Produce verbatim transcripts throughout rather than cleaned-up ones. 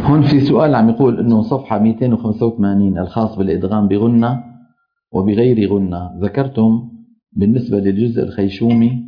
هون في سؤال عم يقول انه صفحة مئتين وخمسة وثمانين الخاص بالادغام بغنة وبغير غنة، ذكرتم بالنسبة للجزء الخيشومي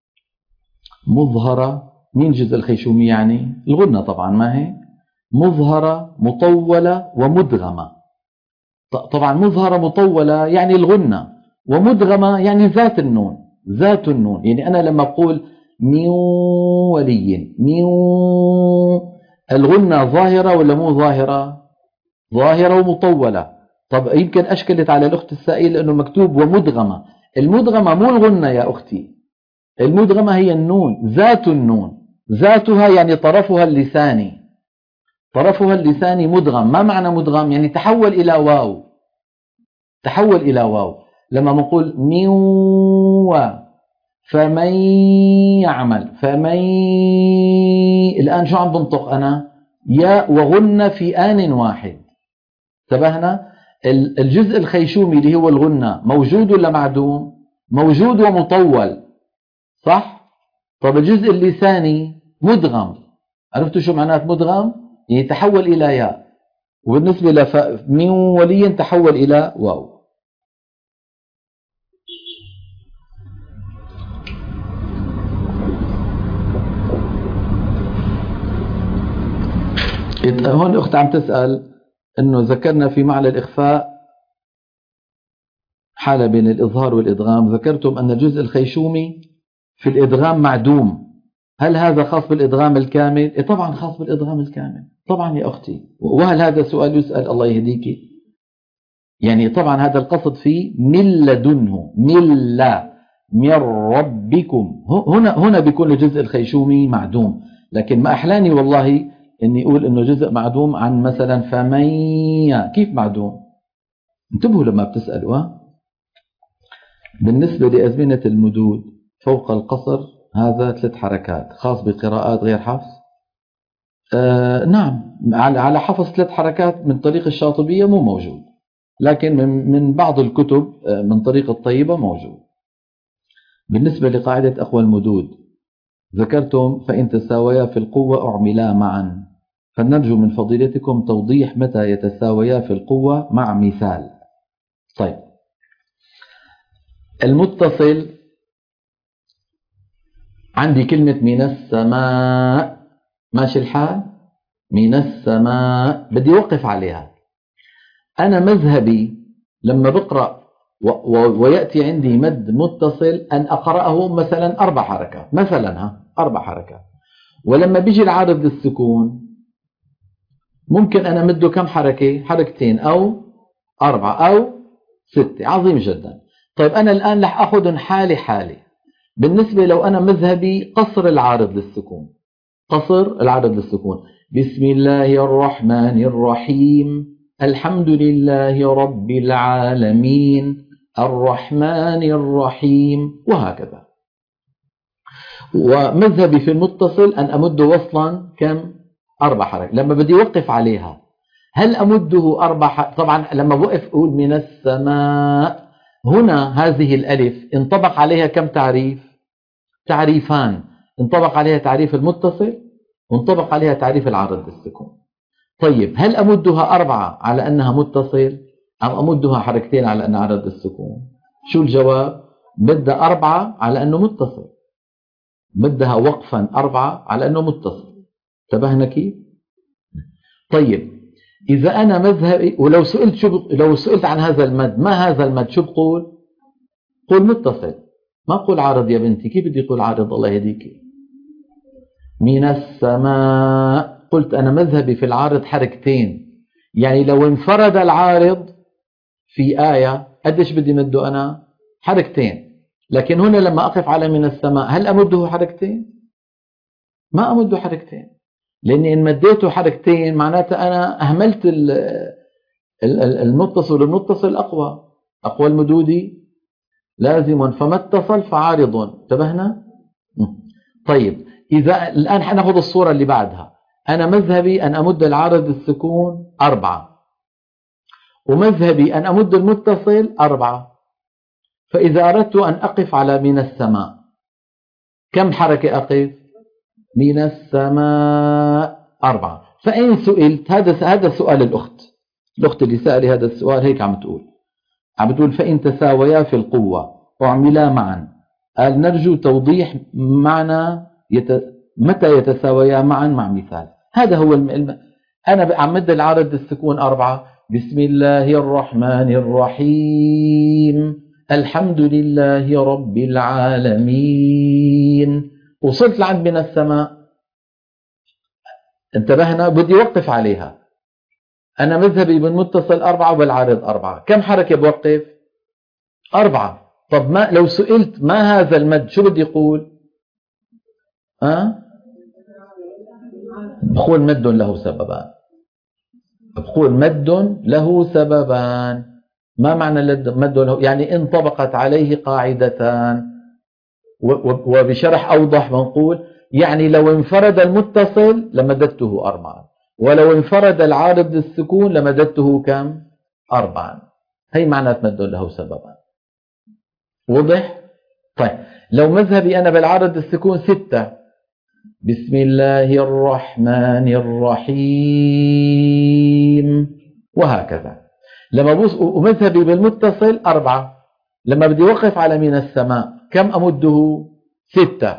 مظهرة. مين الجزء الخيشومي؟ يعني الغنة طبعا، ما هي مظهرة مطولة ومدغمة. طبعا مظهرة مطولة يعني الغنة، ومدغمة يعني ذات النون. ذات النون يعني أنا لما أقول من ولي، من الغنة ظاهرة ولا مو ظاهرة؟ ظاهرة ومطولة. طب يمكن أشكلت على الأخت السائلة أنه مكتوب ومدغمة. المدغمة مو الغنة يا أختي، المدغمة هي النون، ذات النون، ذاتها يعني طرفها اللساني، طرفها اللساني مدغم. ما معنى مدغم؟ يعني تحول إلى واو، تحول إلى واو. لما نقول من و فمن يعمل، فمن الآن شو عم بنطق أنا؟ ياء وغنة في آن واحد. انتبهنا؟ الجزء الخيشومي اللي هو الغنة موجود ولا معدوم؟ موجود ومطول، صح؟ طب الجزء اللساني مدغم. عرفتوا شو معنات مدغم؟ يتحول إلى ياء، وبالنسبة لف... من ولي تحول إلى واو. هون الأخت عم تسأل أنه ذكرنا في معنى الإخفاء حالة بين الإظهار والإدغام. ذكرتم أن الجزء الخيشومي في الإدغام معدوم. هل هذا خاص بالإدغام الكامل؟ إيه طبعا خاص بالإدغام الكامل، طبعا يا أختي. وهل هذا سؤال يسأل؟ الله يهديك. يعني طبعا هذا القصد فيه من لدنه، من لا من ربكم. هنا هنا بيكون الجزء الخيشومي معدوم. لكن ما أحلاني والله إني أقول إنه جزء معدوم عن مثلا فمن. كيف معدوم؟ انتبهوا لما بتسألوا. بالنسبة لأزمنة المدود فوق القصر هذا ثلاث حركات خاص بقراءات غير حفص. آه نعم، على حفص ثلاث حركات من طريق الشاطبية مو موجود، لكن من من بعض الكتب من طريق الطيبة موجود. بالنسبة لقاعدة أقوى المدود ذكرتم فإن تساويا في القوة أعملا معا، فنرجو من فضيلتكم توضيح متى يتساويا في القوة مع مثال. طيب، المتصل عندي كلمة من السماء، ماشي الحال؟ من السماء بدي أوقف عليها. أنا مذهبي لما بقرأ ويأتي عندي مد متصل أن أقرأه مثلا أربع حركات، مثلا ها أربع حركات. ولما بيجي العارض للسكون ممكن أنا مده كم حركة؟ حركتين أو أربعة أو ستة. عظيم جدا. طيب أنا الآن رح أخذ حالي حالي. بالنسبة لو أنا مذهبي قصر العارض للسكون، قصر العارض للسكون. بسم الله الرحمن الرحيم، الحمد لله رب العالمين، الرحمن الرحيم، وهكذا. ومذهبي في المتصل أن أمده وصلا كم؟ أربع حركات. لما بدي أوقف عليها هل أمده أربع حركات؟ طبعا لما بوقف أقول من السماء، هنا هذه الألف انطبق عليها كم تعريف؟ تعريفان. انطبق عليها تعريف المتصل وانطبق عليها تعريف العارض للسكون. طيب هل أمدها أربعة على أنها متصل أم أمدها حركتين على أنها عارض للسكون؟ شو الجواب؟ بدها أربعة على أنه متصل، بدها وقفا أربعة على أنه متصل. انتبهنا كيف؟ طيب إذا أنا مذهبي، ولو سئلت شو ب... لو سئلت عن هذا المد، ما هذا المد شو بقول؟ قول متصل، ما بقول عارض يا بنتي. كيف بدي أقول عارض؟ الله يهديك. من السماء قلت أنا مذهبي في العارض حركتين. يعني لو انفرد العارض في آية قديش بدي مده أنا؟ حركتين. لكن هنا لما أقف على من السماء هل أمده حركتين؟ ما أمده حركتين، لأني إن مديته حركتين معناتها أنا أهملت المتصل. المتصل أقوى، أقوى المدود لازم، فما اتصل فعارض. انتبهنا؟ طيب إذا الآن حناخذ الصورة اللي بعدها. أنا مذهبي أن أمد العارض السكون أربعة، ومذهبي أن أمد المتصل أربعة. فإذا أردت أن أقف على من السماء كم حركة أقف؟ من السماء أربعة. فإن سئلت، هذا هذا سؤال الأخت الأخت اللي سألي هذا السؤال هيك عم تقول عم بتقول فإن تساويا في القوة وعملا معا، قال نرجو توضيح معنى يت... متى يتساويا معا مع مثال. هذا هو الم... الم... أنا عم مد العارض السكون أربعة، بسم الله الرحمن الرحيم الحمد لله رب العالمين، وصلت لعند من السماء، انتبهنا، بدي وقف عليها. أنا مذهبي بالمتصل أربعة وبالعارض أربعة، كم حركة بوقف؟ أربعة. طب ما لو سئلت ما هذا المد شو بدي يقول؟ أه؟ بقول مد له سببان، بقول مد له سببان. ما معنى مد له؟ يعني انطبقت عليه قاعدتان، وبشرح أوضح بنقول يعني لو انفرد المتصل لمددته أربعا، ولو انفرد العارض للسكون لمددته كم؟ أربعا. هي معنات مد له سببان. وضح؟ طيب لو مذهبي أنا بالعارض السكون ستة، بسم الله الرحمن الرحيم، وهكذا. لما بوص ومذهبي بالمتصل أربعة، لما بدي وقف على من السماء كم أمده؟ ستة.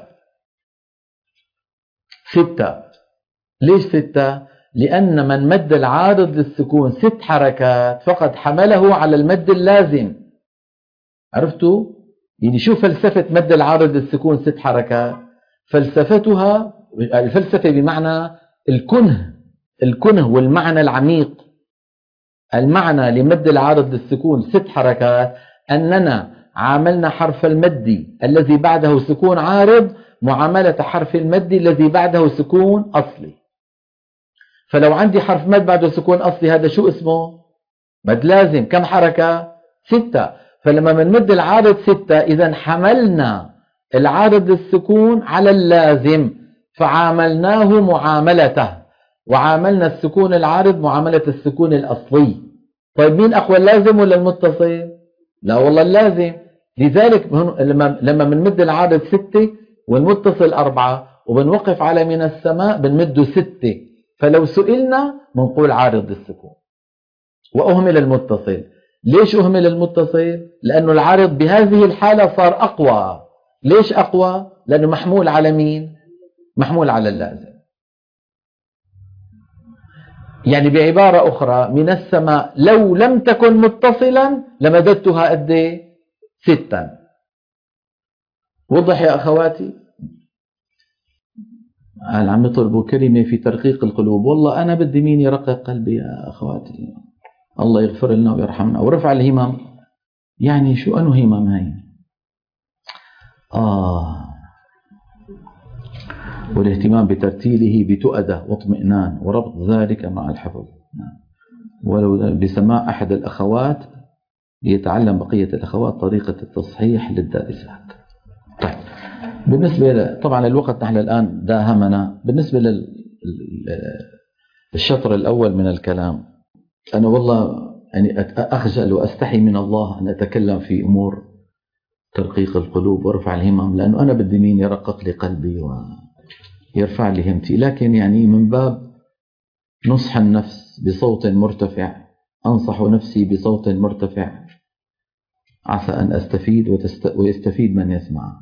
ستة. ليش ستة؟ لأن من مد العارض للسكون ست حركات فقد حمله على المد اللازم. عرفتوا؟ يعني شو فلسفة مد العارض للسكون ست حركات؟ فلسفتها الفلسفة بمعنى الكنه الكنه والمعنى العميق. المعنى لمد العارض للسكون ست حركات أننا عاملنا حرف المد الذي بعده سكون عارض معاملة حرف المد الذي بعده سكون أصلي. فلو عندي حرف مد بعده سكون أصلي هذا شو اسمه؟ مد لازم. كم حركة؟ ستة. فلما بنمد العارض ستة إذا حملنا العارض للسكون على اللازم فعاملناه معاملته، وعاملنا السكون العارض معاملة السكون الأصلي. طيب مين أقوى، اللازم ولا المتصل؟ لا والله اللازم. لذلك لما لما بنمد العارض ستة والمتصل أربعة وبنوقف على من السماء بنمده ستة، فلو سئلنا بنقول عارض للسكون وأهمل المتصل. ليش أهمل المتصل؟ لأنه العارض بهذه الحالة صار أقوى. ليش أقوى؟ لأنه محمول على مين؟ محمول على اللازم. يعني بعبارة أخرى من السماء لو لم تكن متصلا لمددتها قد ايه؟ ستا. وضح يا أخواتي؟ قال عم يطلبوا كلمة في ترقيق القلوب. والله أنا بدي مين يرقق قلبي يا أخواتي؟ الله يغفر لنا ويرحمنا. ورفع الهمم، يعني شو أنه همم هاي؟ آه والاهتمام بترتيله بتؤدة واطمئنان وربط ذلك مع الحفظ. ولو بسماع أحد الأخوات ليتعلم بقية الأخوات طريقة التصحيح للدارسات. طيب بالنسبة طبعا الوقت نحن الآن داهمنا. بالنسبة للشطر الأول من الكلام، أنا والله يعني أخجل وأستحي من الله أن أتكلم في أمور ترقيق القلوب ورفع الهمم، لأنه أنا بدي مين يرقق لي قلبي ويرفع لي همتي. لكن يعني من باب نصح النفس بصوت مرتفع أنصح نفسي بصوت مرتفع عسى أن أستفيد ويستفيد من يسمع.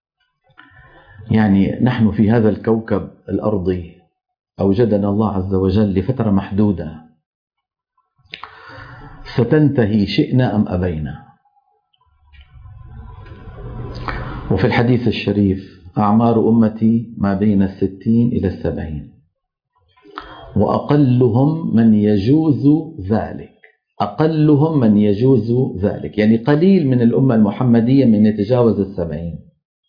يعني نحن في هذا الكوكب الأرضي أوجدنا الله عز وجل لفترة محدودة ستنتهي شئنا أم أبينا. وفي الحديث الشريف أعمار أمتي ما بين الستين إلى السبعين وأقلهم من يجوز ذلك. أقلهم من يجوز ذلك يعني قليل من الأمة المحمدية من يتجاوز السبعين.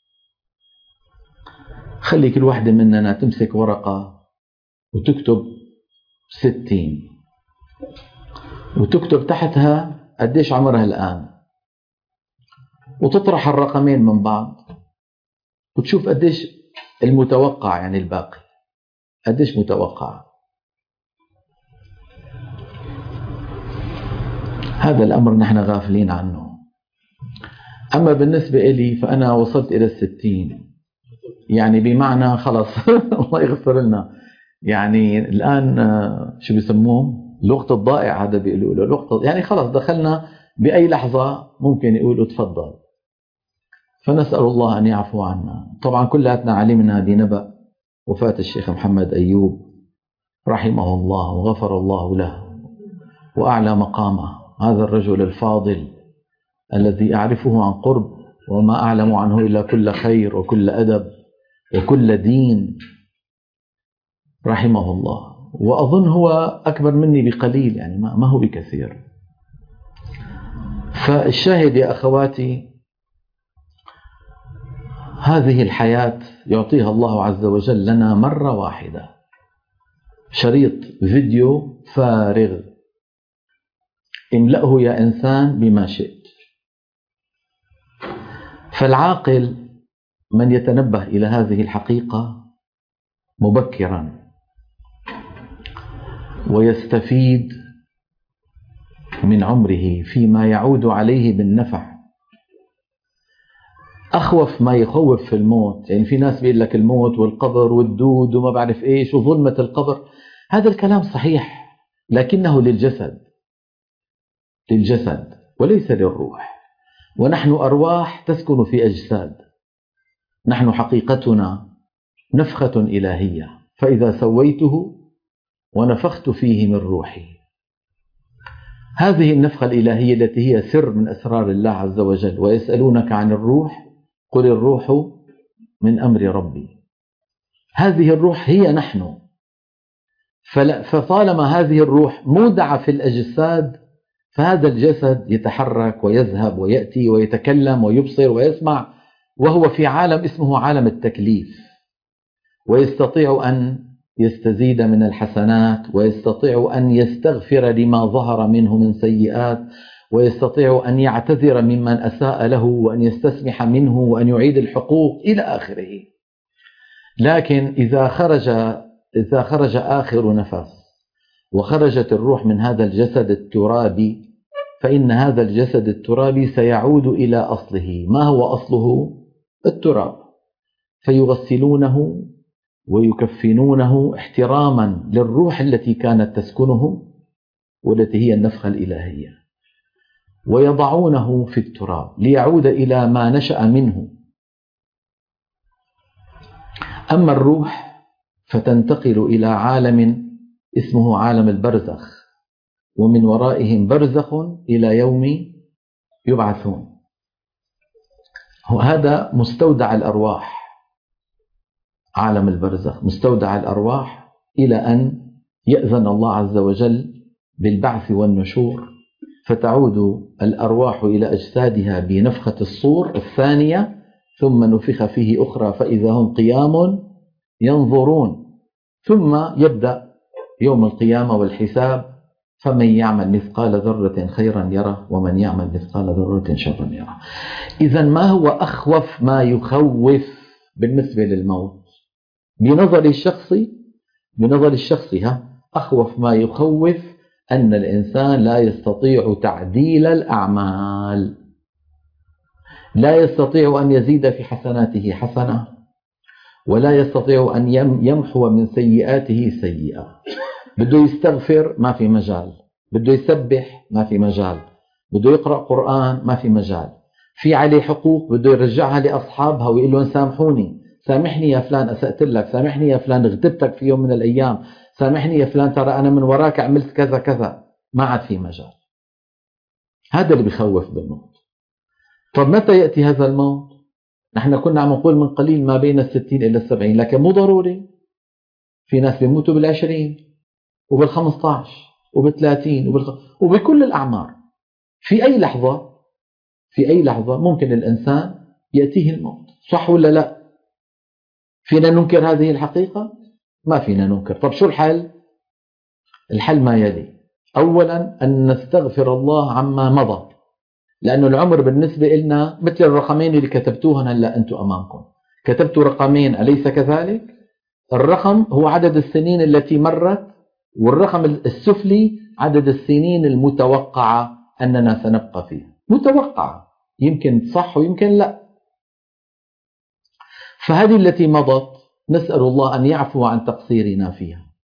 خلي كل واحدة مننا تمسك ورقة وتكتب ستين وتكتب تحتها قديش عمرها الآن، وتطرح الرقمين من بعض وتشوف قديش المتوقع، يعني الباقي قديش متوقع. هذا الأمر نحن غافلين عنه. أما بالنسبة إلي فأنا وصلت إلى الستين، يعني بمعنى خلص الله يغفر لنا، يعني الآن شو بيسموه الوقت الضائع، هذا بيقولوا له الوقت، يعني خلاص دخلنا بأي لحظة ممكن يقولوا تفضل. فنسأل الله أن يعفو عنا. طبعا كلاتنا علمنا بنبأ وفاة الشيخ محمد أيوب رحمه الله وغفر الله له وأعلى مقامه، هذا الرجل الفاضل الذي أعرفه عن قرب وما أعلم عنه إلا كل خير وكل أدب وكل دين، رحمه الله. وأظن هو أكبر مني بقليل، يعني ما هو بكثير. فالشاهد يا أخواتي، هذه الحياة يعطيها الله عز وجل لنا مرة واحدة، شريط فيديو فارغ، املأه يا إنسان بما شئت. فالعاقل من يتنبه إلى هذه الحقيقة مبكرا ويستفيد من عمره فيما يعود عليه بالنفع. أخوف ما يخوف في الموت، يعني في ناس بيقول لك الموت والقبر والدود وما بعرف إيش وظلمة القبر، هذا الكلام صحيح لكنه للجسد، للجسد وليس للروح. ونحن أرواح تسكن في أجساد، نحن حقيقتنا نفخة إلهية، فإذا سويته ونفخت فيه من روحي. هذه النفخة الإلهية التي هي سر من أسرار الله عز وجل. ويسألونك عن الروح قل الروح من أمر ربي. هذه الروح هي نحن. فطالما هذه الروح مودعة في الأجساد، فهذا الجسد يتحرك ويذهب ويأتي ويتكلم ويبصر ويسمع، وهو في عالم اسمه عالم التكليف، ويستطيع أن يستزيد من الحسنات، ويستطيع أن يستغفر لما ظهر منه من سيئات، ويستطيع أن يعتذر ممن أساء له، وأن يستسمح منه، وأن يعيد الحقوق إلى آخره. لكن إذا خرج إذا خرج آخر نفس وخرجت الروح من هذا الجسد الترابي، فإن هذا الجسد الترابي سيعود إلى أصله. ما هو أصله؟ التراب. فيغسلونه ويكفنونه احتراما للروح التي كانت تسكنه والتي هي النفخة الإلهية، ويضعونه في التراب ليعود إلى ما نشأ منه. أما الروح فتنتقل إلى عالم اسمه عالم البرزخ، ومن ورائهم برزخ إلى يوم يبعثون. وهذا مستودع الأرواح، عالم البرزخ مستودع الأرواح، إلى أن يأذن الله عز وجل بالبعث والنشور، فتعود الأرواح إلى أجسادها بنفخة الصور الثانية، ثم نفخ فيه أخرى فإذا هم قيام ينظرون. ثم يبدأ يوم القيامة والحساب، فمن يعمل مثقال ذرة خيرا يره ومن يعمل مثقال ذرة شرا يره. إذن ما هو أخوف ما يخوف بالنسبة للموت؟ بنظر الشخصي بنظر الشخصي ها أخوف ما يخوف أن الإنسان لا يستطيع تعديل الأعمال، لا يستطيع أن يزيد في حسناته حسنة، ولا يستطيع أن يمحو من سيئاته سيئة. بده يستغفر ما في مجال، بده يسبح ما في مجال، بده يقرأ قرآن ما في مجال، في عليه حقوق بده يرجعها لأصحابها ويقول لهم سامحوني، سامحني يا فلان أسأت لك، سامحني يا فلان اغتبتك في يوم من الأيام، سامحني يا فلان ترى أنا من وراك عملت كذا كذا. ما عاد في مجال. هذا اللي بيخوف بالموت. طب متى يأتي هذا الموت؟ نحن كنا عم نقول من قليل ما بين الستين إلى السبعين، لكن مو ضروري. في ناس بيموتوا بالعشرين وبالخمسطعش وبالثلاثين وبالخ... وبكل الأعمار. في أي لحظة في أي لحظة ممكن الإنسان يأتيه الموت، صح ولا لا؟ فينا ننكر هذه الحقيقة؟ ما فينا ننكر. طب شو الحل؟ الحل ما يلي: أولا أن نستغفر الله عما مضى، لأنه العمر بالنسبة لنا مثل الرقمين اللي كتبتوهن هلأ أنتم أمامكم، كتبتوا رقمين أليس كذلك؟ الرقم هو عدد السنين التي مرت، والرقم السفلي عدد السنين المتوقعة أننا سنبقى فيها. متوقعة، يمكن صح ويمكن لا. فهذه التي مضت نسأل الله أن يعفو عن تقصيرنا فيها،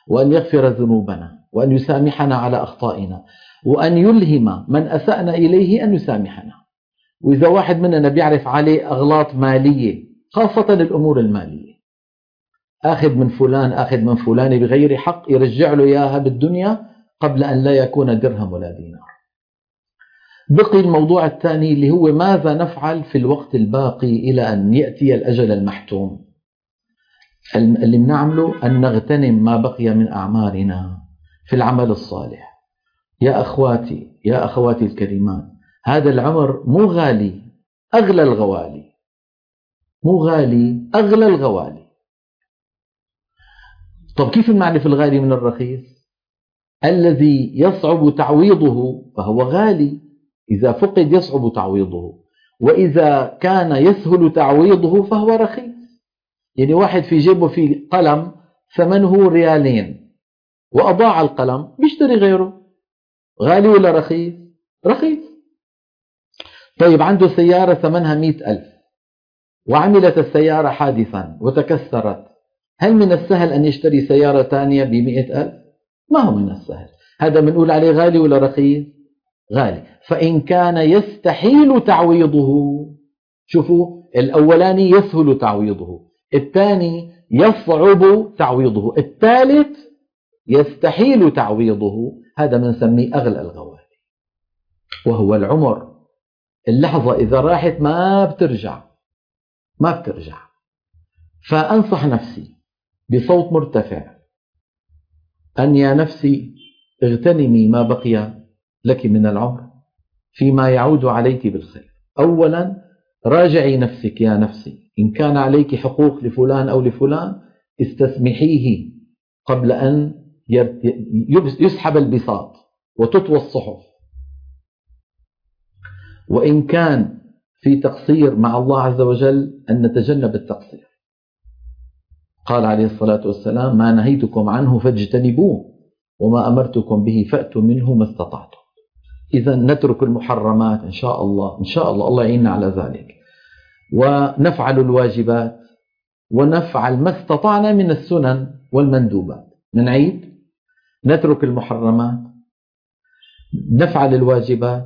وأن يغفر ذنوبنا، وأن يسامحنا على أخطائنا، وأن يلهم من أسأنا إليه أن يسامحنا. وإذا واحد مننا بيعرف عليه أغلاط مالية، خاصة الأمور المالية، أخذ من فلان أخذ من فلان بغير حق، يرجع له إياها بالدنيا قبل أن لا يكون درهم ولا دينار. بقي الموضوع الثاني اللي هو ماذا نفعل في الوقت الباقي إلى أن يأتي الأجل المحتوم. اللي بنعمله أن نغتنم ما بقي من أعمارنا في العمل الصالح. يا أخواتي يا أخواتي الكريمات، هذا العمر مو غالي، أغلى الغوالي، مو غالي أغلى الغوالي. طب كيف نعرف الغالي من الرخيص؟ الذي يصعب تعويضه فهو غالي، إذا فقد يصعب تعويضه، وإذا كان يسهل تعويضه فهو رخيص. يعني واحد في جيبه في قلم ثمنه ريالين وأضاع القلم، بيشتري غيره، غالي ولا رخيص؟ رخيص. طيب عنده سيارة ثمنها مئة ألف وعملت السيارة حادثا وتكسرت، هل من السهل أن يشتري سيارة ثانية بمئة ألف؟ ما هو من السهل. هذا بنقول عليه غالي ولا رخيص؟ غالي. فإن كان يستحيل تعويضه، شوفوا الأولاني يسهل تعويضه، الثاني يصعب تعويضه، الثالث يستحيل تعويضه، هذا بنسميه أغلى الغوالي، وهو العمر. اللحظة إذا راحت ما بترجع، ما بترجع. فأنصح نفسي بصوت مرتفع أن يا نفسي اغتنمي ما بقي لك من العمر فيما يعود عليك بالخير. أولا راجعي نفسك يا نفسي، إن كان عليك حقوق لفلان أو لفلان استسمحيه قبل أن يسحب البساط وتطوى الصحف. وإن كان في تقصير مع الله عز وجل أن نتجنب التقصير. قال عليه الصلاة والسلام: ما نهيتكم عنه فاجتنبوه وما أمرتكم به فأتوا منه ما استطعتم. إذا نترك المحرمات إن شاء الله، إن شاء الله الله يعيننا على ذلك، ونفعل الواجبات، ونفعل ما استطعنا من السنن والمندوبات. نعيد: نترك المحرمات، نفعل الواجبات،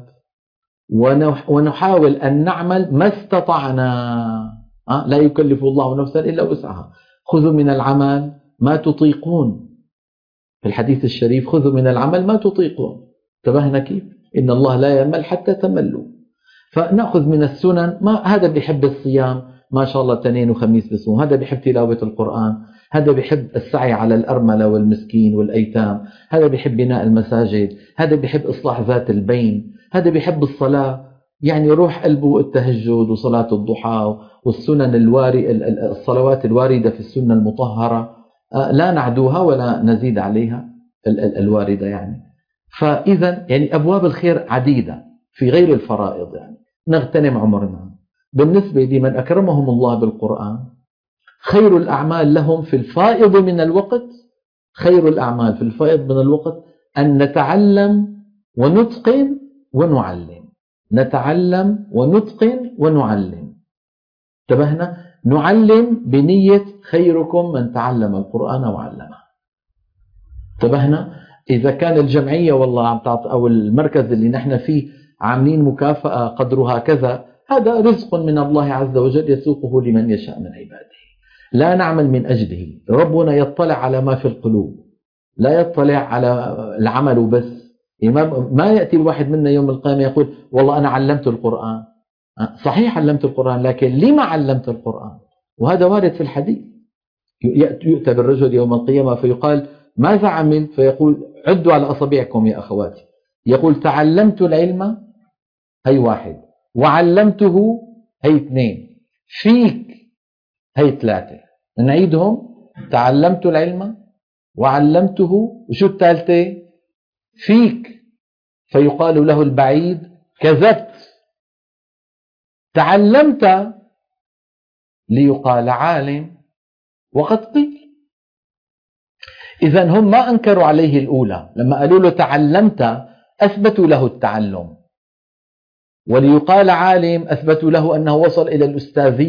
ونحاول أن نعمل ما استطعنا. لا يكلف الله نفسا إلا وسعها. خذوا من العمل ما تطيقون، في الحديث الشريف: خذوا من العمل ما تطيقون. انتبهنا كيف؟ إن الله لا يمل حتى تملوا. فنأخذ من السنن، ما هذا بيحب الصيام ما شاء الله اثنين وخميس بصوم، هذا بيحب تلاوة القرآن، هذا بيحب السعي على الأرملة والمسكين والأيتام، هذا بيحب بناء المساجد، هذا بيحب إصلاح ذات البين، هذا بيحب الصلاة، يعني روح قلبه التهجد وصلاة الضحى والسنن الواري الصلوات الواردة في السنة المطهرة، لا نعدوها ولا نزيد عليها الواردة يعني. فإذا يعني أبواب الخير عديدة في غير الفرائض، يعني نغتنم عمرنا. بالنسبة لمن أكرمهم الله بالقرآن، خير الأعمال لهم في الفائض من الوقت، خير الأعمال في الفائض من الوقت أن نتعلم ونتقن ونعلم، نتعلم ونتقن ونعلم. انتبهنا؟ نعلم بنية خيركم من تعلم القرآن وعلمه. انتبهنا؟ إذا كان الجمعية والله عم تعطي أو المركز اللي نحن فيه عاملين مكافأة قدرها كذا، هذا رزق من الله عز وجل يسوقه لمن يشاء من عباده، لا نعمل من أجله. ربنا يطلع على ما في القلوب، لا يطلع على العمل بس. ما يأتي الواحد منا يوم القيامة يقول: والله أنا علمت القرآن. صحيح علمت القرآن، لكن لما علمت القرآن؟ وهذا وارد في الحديث. يؤتى بالرجل يوم القيامة فيقال: ماذا عمل؟ فيقول: عدوا على أصابعكم يا أخواتي. يقول: تعلمت العلم، هي واحد، وعلمته، هي اثنين، فيك، هي ثلاثة. نعيدهم: تعلمت العلم وعلمته، وشو الثالثة؟ فيك. فيقال له البعيد: كذبت. تعلمت ليقال عالم وقد قيل. إذن هم ما أنكروا عليه الأولى، لما قالوا له تعلمت أثبتوا له التعلم، وليقال عالم أثبتوا له أنه وصل إلى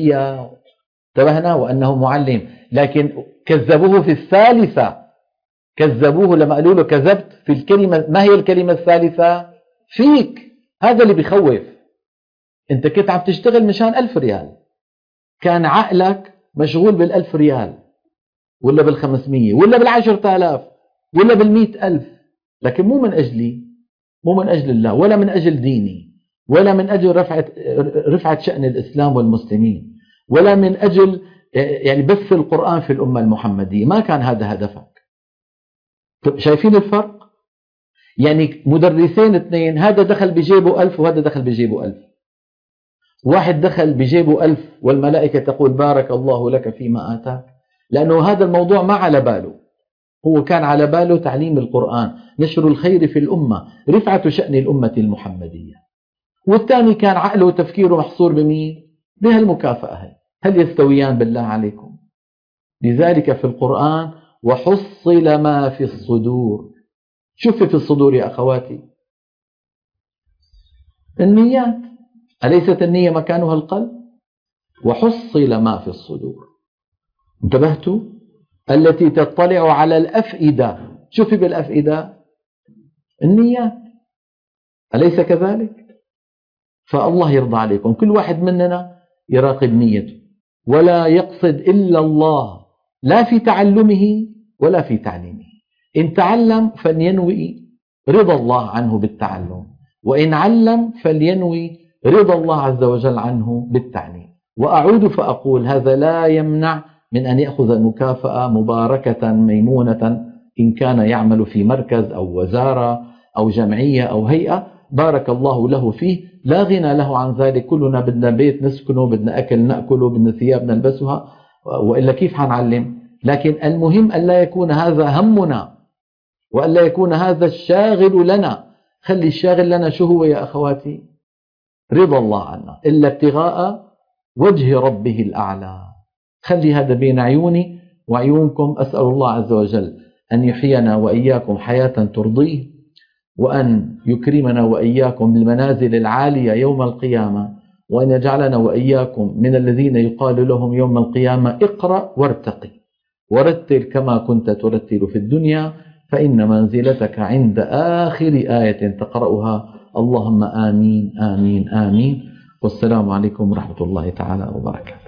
الأستاذية، انتبهنا، وأنه معلم. لكن كذبوه في الثالثة، كذبوه لما قالوا له كذبت في الكلمة. ما هي الكلمة الثالثة؟ فيك. هذا اللي بيخوف. انت كنت عم تشتغل مشان ألف ريال، كان عقلك مشغول بالألف ريال ولا بالخمسمية ولا بالعشرة آلاف ولا بالمئة ألف، لكن مو من أجلي، مو من أجل الله، ولا من أجل ديني، ولا من أجل رفعة, رفعة شأن الإسلام والمسلمين، ولا من أجل يعني بث القرآن في الأمة المحمدية. ما كان هذا هدفك. شايفين الفرق؟ يعني مدرسين اثنين، هذا دخل بجيبه ألف وهذا دخل بجيبه ألف. واحد دخل بجيبه ألف والملائكة تقول بارك الله لك فيما آتاك، لأنه هذا الموضوع ما على باله، هو كان على باله تعليم القرآن، نشر الخير في الأمة، رفعة شأن الأمة المحمدية. والثاني كان عقله وتفكيره محصور بمين؟ بهالمكافأة. هل يستويان بالله عليكم؟ لذلك في القرآن وحصل ما في الصدور. شوف في الصدور يا أخواتي؟ النيات. أليست النية مكانها القلب؟ وحصل ما في الصدور. انتبهتوا؟ التي تطلع على الأفئدة. شوفي بالأفئدة النيات، أليس كذلك؟ فالله يرضى عليكم كل واحد مننا يراقب نيته ولا يقصد إلا الله، لا في تعلمه ولا في تعليمه. إن تعلم فلينوي رضا الله عنه بالتعلم، وإن علم فلينوي رضا الله عز وجل عنه بالتعليم. وأعود فأقول هذا لا يمنع من أن يأخذ المكافأة مباركة ميمونة إن كان يعمل في مركز أو وزارة أو جمعية أو هيئة، بارك الله له فيه، لا غنى له عن ذلك. كلنا بدنا بيت نسكنه، بدنا أكل نأكله، بدنا ثياب نلبسها، وإلا كيف حنعلم؟ لكن المهم أن لا يكون هذا همنا، وأن لا يكون هذا الشاغل لنا. خلي الشاغل لنا شو هو يا أخواتي؟ رضا الله عنا، إلا ابتغاء وجه ربه الأعلى. خلي هذا بين عيوني وعيونكم. أسأل الله عز وجل أن يحيينا وإياكم حياة ترضيه، وأن يكرمنا وإياكم بالمنازل العالية يوم القيامة، وأن يجعلنا وإياكم من الذين يقال لهم يوم القيامة اقرأ وارتقي ورتل كما كنت ترتل في الدنيا، فإن منزلتك عند آخر آية تقرأها. اللهم آمين آمين آمين. والسلام عليكم ورحمة الله تعالى وبركاته.